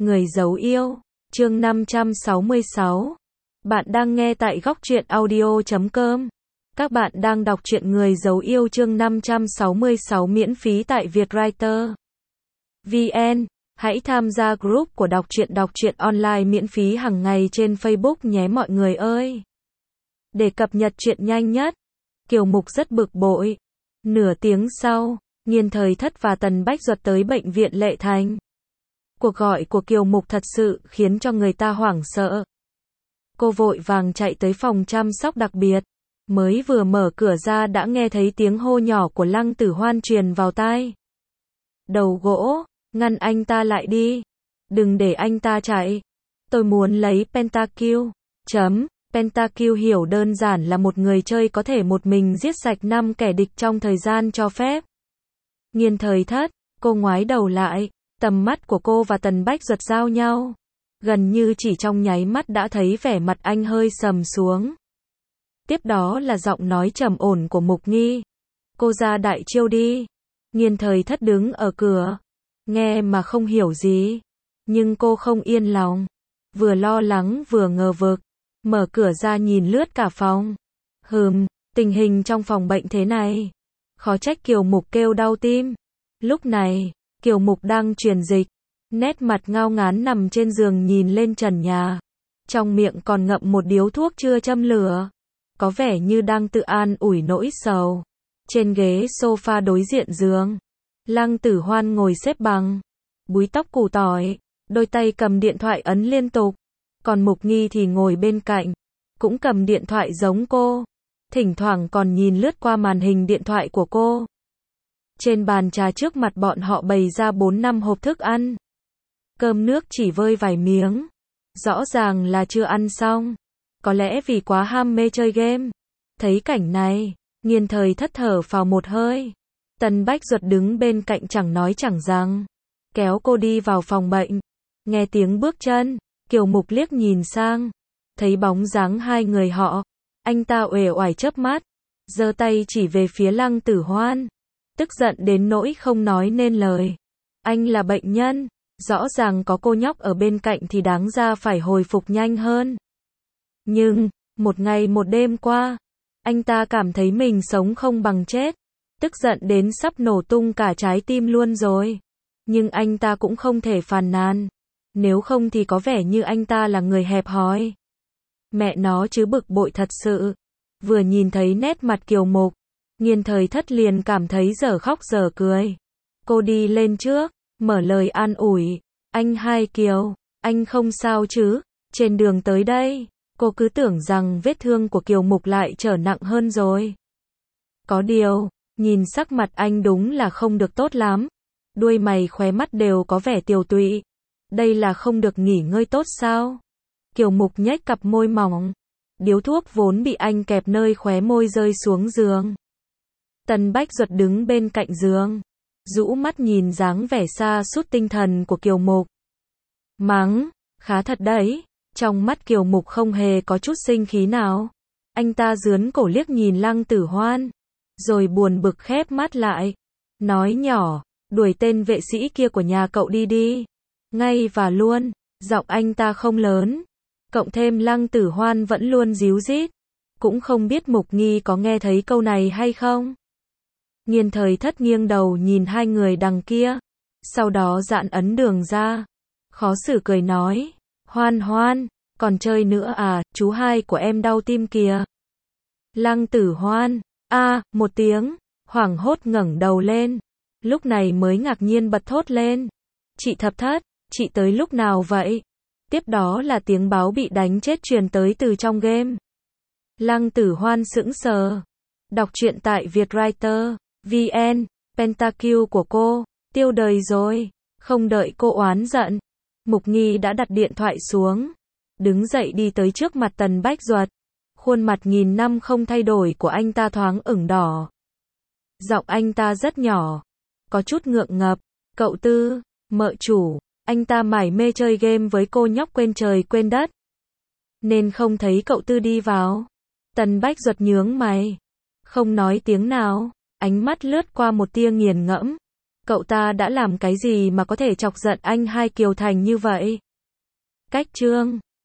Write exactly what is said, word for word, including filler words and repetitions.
Người giấu yêu, chương năm trăm sáu mươi sáu. Bạn đang nghe tại góc truyện audio chấm com. Các bạn đang đọc truyện Người giấu yêu chương năm trăm sáu mươi sáu miễn phí tại Vietwriter vê en. Hãy tham gia group của đọc truyện đọc truyện online miễn phí hàng ngày trên Facebook nhé mọi người ơi. Để cập nhật truyện nhanh nhất. Kiều Mục rất bực bội. Nửa tiếng sau, Nghiên Thời Thất và Tần Bách Duật tới bệnh viện Lệ Thành. Cuộc gọi của Kiều Mục thật sự khiến cho người ta hoảng sợ. Cô vội vàng chạy tới phòng chăm sóc đặc biệt. Mới vừa mở cửa ra đã nghe thấy tiếng hô nhỏ của Lăng Tử Hoan truyền vào tai. Đầu gỗ, ngăn anh ta lại đi. Đừng để anh ta chạy. Tôi muốn lấy Pentakill. Chấm. Pentakill hiểu đơn giản là một người chơi có thể một mình giết sạch năm kẻ địch trong thời gian cho phép. Nghiên Thời Thất, cô ngoái đầu lại. Tầm mắt của cô và Tần Bách Duật giao nhau. Gần như chỉ trong nháy mắt đã thấy vẻ mặt anh hơi sầm xuống. Tiếp đó là giọng nói trầm ổn của Mục Nghi. Cô ra đại chiêu đi. Nghiên Thời Thất đứng ở cửa. Nghe mà không hiểu gì. Nhưng cô không yên lòng. Vừa lo lắng vừa ngờ vực. Mở cửa ra nhìn lướt cả phòng. Hừm, tình hình trong phòng bệnh thế này. Khó trách Kiều Mục kêu đau tim. Lúc này, Kiều Mục đang truyền dịch. Nét mặt ngao ngán nằm trên giường nhìn lên trần nhà. Trong miệng còn ngậm một điếu thuốc chưa châm lửa. Có vẻ như đang tự an ủi nỗi sầu. Trên ghế sofa đối diện giường. Lăng Tử Hoan ngồi xếp bằng. Búi tóc củ tỏi. Đôi tay cầm điện thoại ấn liên tục. Còn Mục Nghi thì ngồi bên cạnh. Cũng cầm điện thoại giống cô. Thỉnh thoảng còn nhìn lướt qua màn hình điện thoại của cô. Trên bàn trà trước mặt bọn họ bày ra bốn năm hộp thức ăn. Cơm nước chỉ vơi vài miếng. Rõ ràng là chưa ăn xong. Có lẽ vì quá ham mê chơi game. Thấy cảnh này, Nghiên Thời Thất thở phào một hơi. Tần Bách Duật đứng bên cạnh chẳng nói chẳng rằng. Kéo cô đi vào phòng bệnh. Nghe tiếng bước chân, Kiều Mục liếc nhìn sang. Thấy bóng dáng hai người họ. Anh ta uể oải chớp mắt. Giơ tay chỉ về phía Lăng Tử Hoan. Tức giận đến nỗi không nói nên lời. Anh là bệnh nhân. Rõ ràng có cô nhóc ở bên cạnh thì đáng ra phải hồi phục nhanh hơn. Nhưng, một ngày một đêm qua, anh ta cảm thấy mình sống không bằng chết. Tức giận đến sắp nổ tung cả trái tim luôn rồi. Nhưng anh ta cũng không thể phàn nàn. Nếu không thì có vẻ như anh ta là người hẹp hòi. Mẹ nó chứ bực bội thật sự. Vừa nhìn thấy nét mặt Kiều Mục, Nghiên Thời Thất liền cảm thấy dở khóc dở cười. Cô đi lên trước, mở lời an ủi. Anh hai Kiều, anh không sao chứ? Trên đường tới đây, cô cứ tưởng rằng vết thương của Kiều Mục lại trở nặng hơn rồi. Có điều, nhìn sắc mặt anh đúng là không được tốt lắm. Đuôi mày khóe mắt đều có vẻ tiều tụy. Đây là không được nghỉ ngơi tốt sao? Kiều Mục nhếch cặp môi mỏng. Điếu thuốc vốn bị anh kẹp nơi khóe môi rơi xuống giường. Tần Bách Duật đứng bên cạnh giường. Rũ mắt nhìn dáng vẻ xa sút tinh thần của Kiều Mục. Mắng, khá thật đấy. Trong mắt Kiều Mục không hề có chút sinh khí nào. Anh ta dướn cổ liếc nhìn Lăng Tử Hoan. Rồi buồn bực khép mắt lại. Nói nhỏ, đuổi tên vệ sĩ kia của nhà cậu đi đi. Ngay và luôn, giọng anh ta không lớn. Cộng thêm Lăng Tử Hoan vẫn luôn díu dít. Cũng không biết Mục Nghi có nghe thấy câu này hay không. Nghiên Thời Thất nghiêng đầu nhìn hai người đằng kia. Sau đó dạn ấn đường ra. Khó xử cười nói. Hoan Hoan, còn chơi nữa à, chú hai của em đau tim kìa. Lăng Tử Hoan, a à, một tiếng, hoảng hốt ngẩng đầu lên. Lúc này mới ngạc nhiên bật thốt lên. Chị Thập Thất, chị tới lúc nào vậy? Tiếp đó là tiếng báo bị đánh chết truyền tới từ trong game. Lăng Tử Hoan sững sờ. Đọc truyện tại Vietwriter vê en. Pentakill của cô, tiêu đời rồi. Không đợi cô oán giận, Mục Nghi đã đặt điện thoại xuống. Đứng dậy đi tới trước mặt Tần Bách Duật. Khuôn mặt nghìn năm không thay đổi của anh ta thoáng ửng đỏ. Giọng anh ta rất nhỏ. Có chút ngượng ngập. Cậu Tư, mợ chủ. Anh ta mải mê chơi game với cô nhóc quên trời quên đất. Nên không thấy cậu Tư đi vào. Tần Bách Duật nhướng mày. Không nói tiếng nào. Ánh mắt lướt qua một tia nghiền ngẫm. Cậu ta đã làm cái gì mà có thể chọc giận anh hai Kiều Thành như vậy? Cách chương